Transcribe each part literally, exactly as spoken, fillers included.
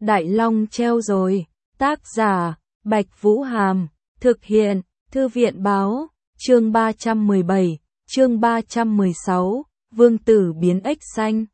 Đại Long treo rồi. Tác giả, Bạch Vũ Hàm. Thực hiện, Thư viện Báo. Chương ba trăm mười bảy, chương ba trăm mười sáu, Vương tử biến ếch xanh.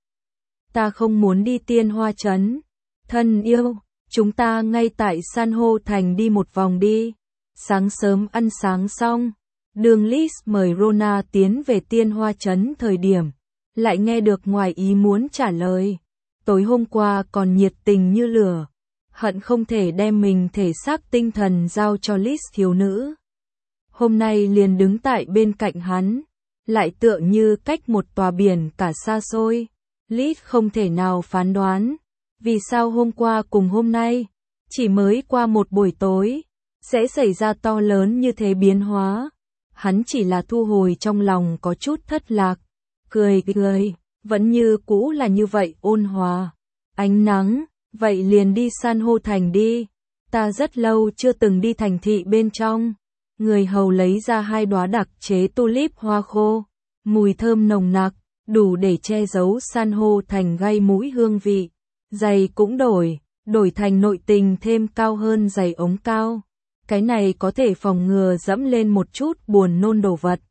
Ta không muốn đi Tiên Hoa Trấn. Thân yêu, chúng ta ngay tại San hô thành đi một vòng đi. Sáng sớm ăn sáng xong, đường Liz mời Rona tiến về Tiên Hoa Trấn thời điểm, lại nghe được ngoài ý muốn trả lời. Tối hôm qua còn nhiệt tình như lửa, hận không thể đem mình thể xác tinh thần giao cho Liz thiếu nữ. Hôm nay liền đứng tại bên cạnh hắn, lại tựa như cách một tòa biển cả xa xôi. Liz không thể nào phán đoán, vì sao hôm qua cùng hôm nay, chỉ mới qua một buổi tối, sẽ xảy ra to lớn như thế biến hóa. Hắn chỉ là thu hồi trong lòng có chút thất lạc, cười cười, vẫn như cũ là như vậy ôn hòa. Ánh nắng, vậy liền đi San hô thành đi, ta rất lâu chưa từng đi thành thị bên trong. Người hầu lấy ra hai đóa đặc chế tulip hoa khô, mùi thơm nồng nặc, đủ để che giấu San hô thành gây mũi hương vị. Giày cũng đổi, đổi thành nội tình thêm cao hơn giày ống cao. Cái này có thể phòng ngừa dẫm lên một chút buồn nôn đồ vật.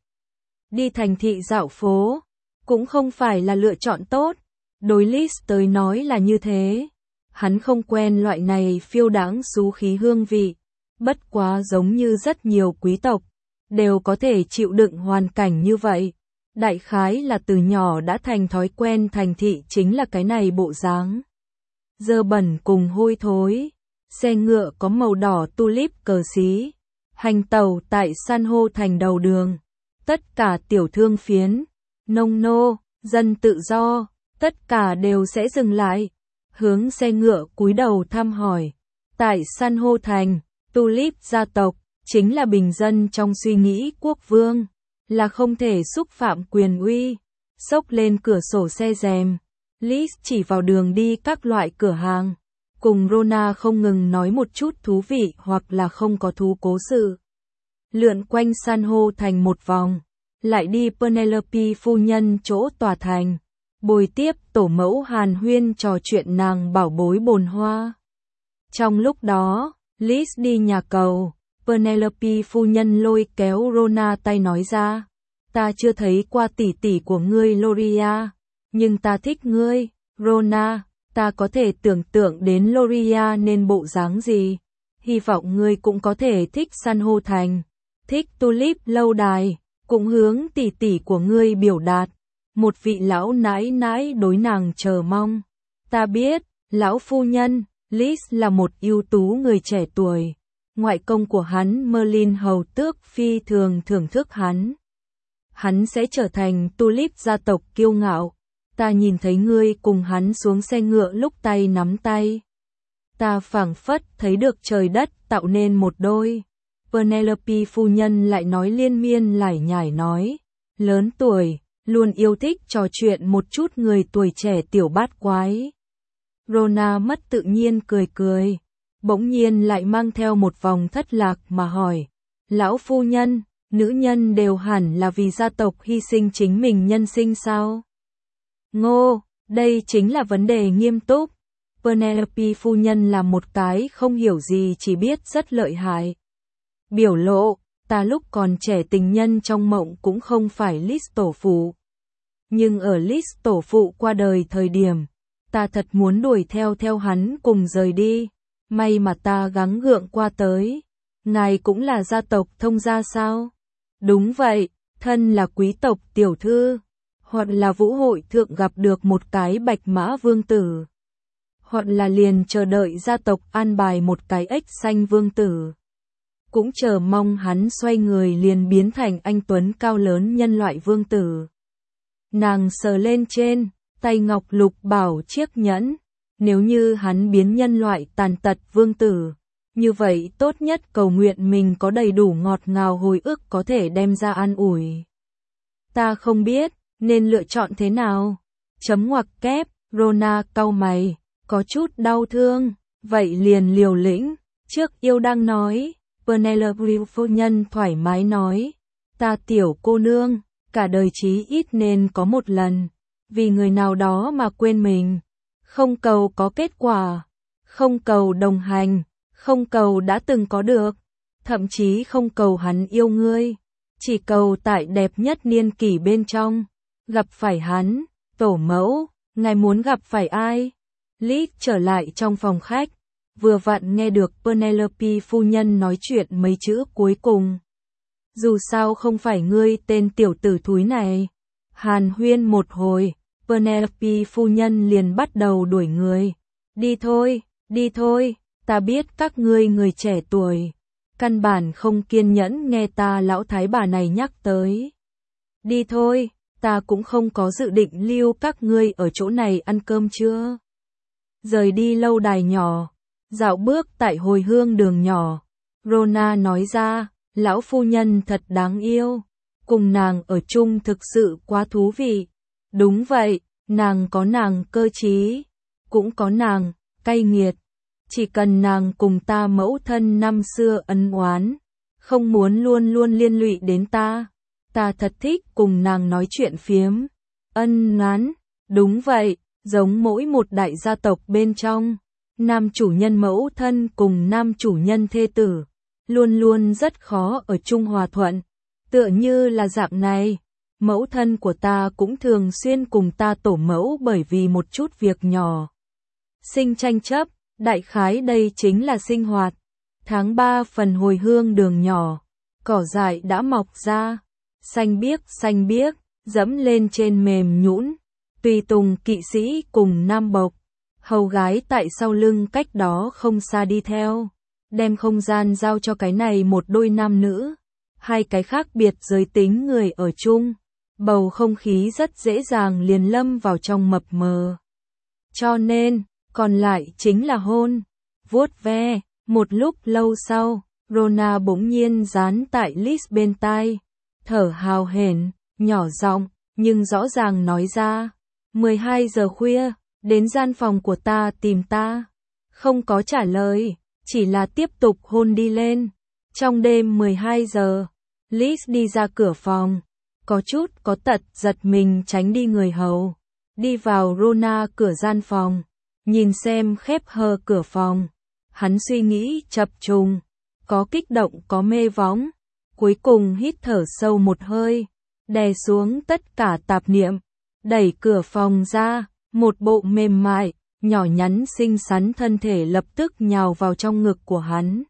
Đi thành thị dạo phố, cũng không phải là lựa chọn tốt. Đối Liz tới nói là như thế. Hắn không quen loại này phiêu đãng xú khí hương vị. Bất quá giống như rất nhiều quý tộc, đều có thể chịu đựng hoàn cảnh như vậy. Đại khái là từ nhỏ đã thành thói quen thành thị chính là cái này bộ dáng. Dơ bẩn cùng hôi thối. Xe ngựa có màu đỏ tulip cờ xí. Hành tàu tại San hô thành đầu đường. Tất cả tiểu thương phiến, nông nô, dân tự do, tất cả đều sẽ dừng lại. Hướng xe ngựa cúi đầu thăm hỏi. Tại San hô thành, tulip gia tộc, chính là bình dân trong suy nghĩ quốc vương, là không thể xúc phạm quyền uy. Xốc lên cửa sổ xe rèm, Liz chỉ vào đường đi các loại cửa hàng, cùng Rona không ngừng nói một chút thú vị hoặc là không có thú cố sự. Lượn quanh San hô thành một vòng, lại đi Penelope phu nhân chỗ tòa thành, bồi tiếp tổ mẫu hàn huyên trò chuyện nàng bảo bối bồn hoa. Trong lúc đó, Liz đi nhà cầu, Penelope phu nhân lôi kéo Rona tay nói ra, ta chưa thấy qua tỷ tỷ của ngươi Loria, nhưng ta thích ngươi, Rona, ta có thể tưởng tượng đến Loria nên bộ dáng gì, hy vọng ngươi cũng có thể thích San hô thành, thích tulip lâu đài, cũng hướng tỷ tỷ của ngươi biểu đạt. Một vị lão nãi nãi đối nàng chờ mong. Ta biết, lão phu nhân, Liz là một ưu tú người trẻ tuổi. Ngoại công của hắn Merlin hầu tước phi thường thưởng thức hắn. Hắn sẽ trở thành tulip gia tộc kiêu ngạo. Ta nhìn thấy ngươi cùng hắn xuống xe ngựa lúc tay nắm tay. Ta phảng phất thấy được trời đất tạo nên một đôi. Penelope phu nhân lại nói liên miên lải nhải nói. Lớn tuổi, luôn yêu thích trò chuyện một chút người tuổi trẻ tiểu bát quái. Rona mất tự nhiên cười cười, bỗng nhiên lại mang theo một vòng thất lạc mà hỏi. Lão phu nhân, nữ nhân đều hẳn là vì gia tộc hy sinh chính mình nhân sinh sao? Ngô, đây chính là vấn đề nghiêm túc. Penelope phu nhân là một cái không hiểu gì chỉ biết rất lợi hại. Biểu lộ, ta lúc còn trẻ tình nhân trong mộng cũng không phải Liz tổ phụ. Nhưng ở Liz tổ phụ qua đời thời điểm, ta thật muốn đuổi theo theo hắn cùng rời đi. May mà ta gắng gượng qua tới. Ngài cũng là gia tộc thông gia sao? Đúng vậy, thân là quý tộc tiểu thư. Hoặc là vũ hội thượng gặp được một cái bạch mã vương tử. Hoặc là liền chờ đợi gia tộc an bài một cái ếch xanh vương tử. Cũng chờ mong hắn xoay người liền biến thành anh tuấn cao lớn nhân loại vương tử. Nàng sờ lên trên, tay ngọc lục bảo chiếc nhẫn. Nếu như hắn biến nhân loại tàn tật vương tử, như vậy tốt nhất cầu nguyện mình có đầy đủ ngọt ngào hồi ức có thể đem ra an ủi. Ta không biết, nên lựa chọn thế nào? Chấm ngoặc kép, Rona cau mày, có chút đau thương, vậy liền liều lĩnh, trước yêu đang nói. Penelope phu nhân thoải mái nói, ta tiểu cô nương, cả đời chí ít nên có một lần, vì người nào đó mà quên mình, không cầu có kết quả, không cầu đồng hành, không cầu đã từng có được, thậm chí không cầu hắn yêu ngươi, chỉ cầu tại đẹp nhất niên kỷ bên trong, gặp phải hắn. Tổ mẫu, ngài muốn gặp phải ai? Liz trở lại trong phòng khách, vừa vặn nghe được Penelope phu nhân nói chuyện mấy chữ cuối cùng. Dù sao không phải ngươi tên tiểu tử thúi này. Hàn huyên một hồi, Penelope phu nhân liền bắt đầu đuổi người. Đi thôi, đi thôi, ta biết các ngươi người trẻ tuổi, căn bản không kiên nhẫn nghe ta lão thái bà này nhắc tới. Đi thôi, ta cũng không có dự định lưu các ngươi ở chỗ này ăn cơm trưa. Rời đi lâu đài nhỏ, dạo bước tại hồi hương đường nhỏ, Rona nói ra, lão phu nhân thật đáng yêu, cùng nàng ở chung thực sự quá thú vị. Đúng vậy, nàng có nàng cơ trí, cũng có nàng cay nghiệt. Chỉ cần nàng cùng ta mẫu thân năm xưa ân oán, không muốn luôn luôn liên lụy đến ta. Ta thật thích cùng nàng nói chuyện phiếm. Ân oán, đúng vậy, giống mỗi một đại gia tộc bên trong, nam chủ nhân mẫu thân cùng nam chủ nhân thê tử, luôn luôn rất khó ở chung hòa thuận. Tựa như là dạng này, mẫu thân của ta cũng thường xuyên cùng ta tổ mẫu bởi vì một chút việc nhỏ sinh tranh chấp, đại khái đây chính là sinh hoạt. Tháng ba phần hồi hương đường nhỏ, cỏ dại đã mọc ra, xanh biếc xanh biếc, dẫm lên trên mềm nhũn, tùy tùng kỵ sĩ cùng nam bộc, hầu gái tại sau lưng cách đó không xa đi theo, đem không gian giao cho cái này một đôi nam nữ, hai cái khác biệt giới tính người ở chung, bầu không khí rất dễ dàng liền lâm vào trong mập mờ. Cho nên, còn lại chính là hôn, vuốt ve. Một lúc lâu sau, Rona bỗng nhiên dán tại Liz bên tai, thở hào hển, nhỏ giọng, nhưng rõ ràng nói ra, mười hai giờ khuya, đến gian phòng của ta tìm ta. Không có trả lời, chỉ là tiếp tục hôn đi lên. Trong đêm mười hai giờ, Liz đi ra cửa phòng, có chút có tật giật mình tránh đi người hầu, đi vào Rona cửa gian phòng, nhìn xem khép hờ cửa phòng. Hắn suy nghĩ chập trùng, có kích động có mê vóng, cuối cùng hít thở sâu một hơi, đè xuống tất cả tạp niệm, đẩy cửa phòng ra, một bộ mềm mại, nhỏ nhắn xinh xắn thân thể lập tức nhào vào trong ngực của hắn.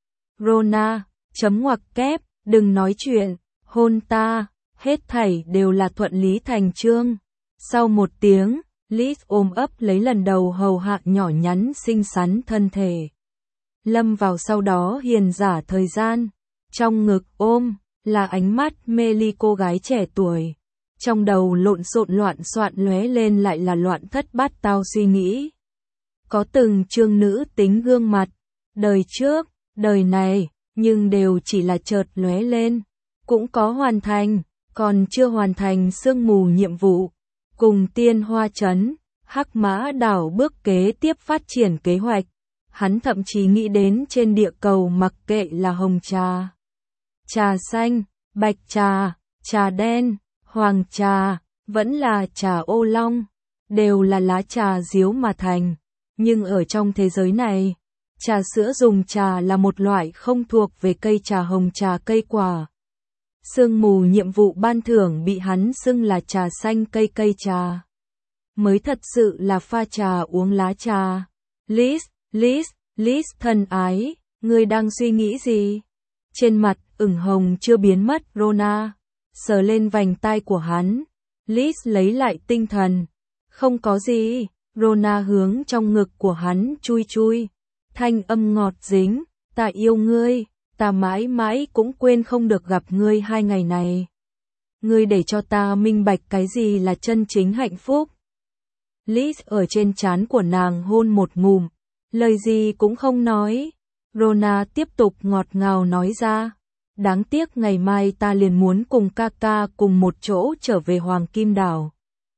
Rona, chấm ngoặc kép, đừng nói chuyện, hôn ta, hết thảy đều là thuận lý thành chương. Sau một tiếng, Liz ôm ấp lấy lần đầu hầu hạ nhỏ nhắn xinh xắn thân thể. Lâm vào sau đó hiền giả thời gian, trong ngực ôm, là ánh mắt mê ly cô gái trẻ tuổi. Trong đầu lộn xộn loạn soạn lóe lên lại là loạn thất bát tao suy nghĩ. Có từng chương nữ tính gương mặt, đời trước, đời này, nhưng đều chỉ là chợt lóe lên. Cũng có hoàn thành, còn chưa hoàn thành sương mù nhiệm vụ. Cùng tiên hoa trấn, hắc mã đảo bước kế tiếp phát triển kế hoạch. Hắn thậm chí nghĩ đến trên địa cầu mặc kệ là hồng trà, trà xanh, bạch trà, trà đen, hoàng trà, vẫn là trà ô long, đều là lá trà diếu mà thành. Nhưng ở trong thế giới này, trà sữa dùng trà là một loại không thuộc về cây trà hồng trà cây quả. Sương mù nhiệm vụ ban thưởng bị hắn xưng là trà xanh cây cây trà. Mới thật sự là pha trà uống lá trà. Liz, Liz, Liz thân ái, ngươi đang suy nghĩ gì? Trên mặt ửng hồng chưa biến mất Rona, sờ lên vành tai của hắn. Liz lấy lại tinh thần. Không có gì, Rona hướng trong ngực của hắn chui chui. Thanh âm ngọt dính, ta yêu ngươi, ta mãi mãi cũng quên không được gặp ngươi hai ngày này. Ngươi để cho ta minh bạch cái gì là chân chính hạnh phúc. Liz ở trên trán của nàng hôn một ngụm, lời gì cũng không nói. Rona tiếp tục ngọt ngào nói ra, đáng tiếc ngày mai ta liền muốn cùng ca ca cùng một chỗ trở về Hoàng Kim Đảo.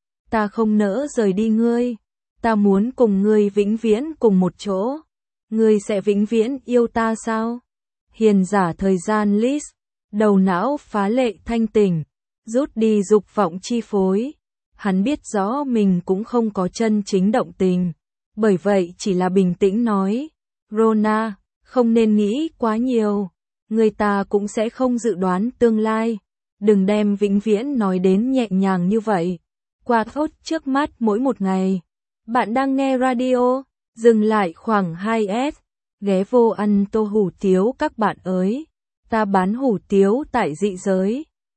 Ta không nỡ rời đi ngươi, ta muốn cùng ngươi vĩnh viễn cùng một chỗ. Ngươi sẽ vĩnh viễn yêu ta sao? Hiền giả thời gian Liz, đầu não phá lệ thanh tỉnh, rút đi dục vọng chi phối. Hắn biết rõ mình cũng không có chân chính động tình, bởi vậy chỉ là bình tĩnh nói, Rona, không nên nghĩ quá nhiều, người ta cũng sẽ không dự đoán tương lai, đừng đem vĩnh viễn nói đến nhẹ nhàng như vậy, qua thốt trước mắt mỗi một ngày. Bạn đang nghe radio, dừng lại khoảng hai s, ghé vô ăn tô hủ tiếu các bạn ơi, ta bán hủ tiếu tại dị giới.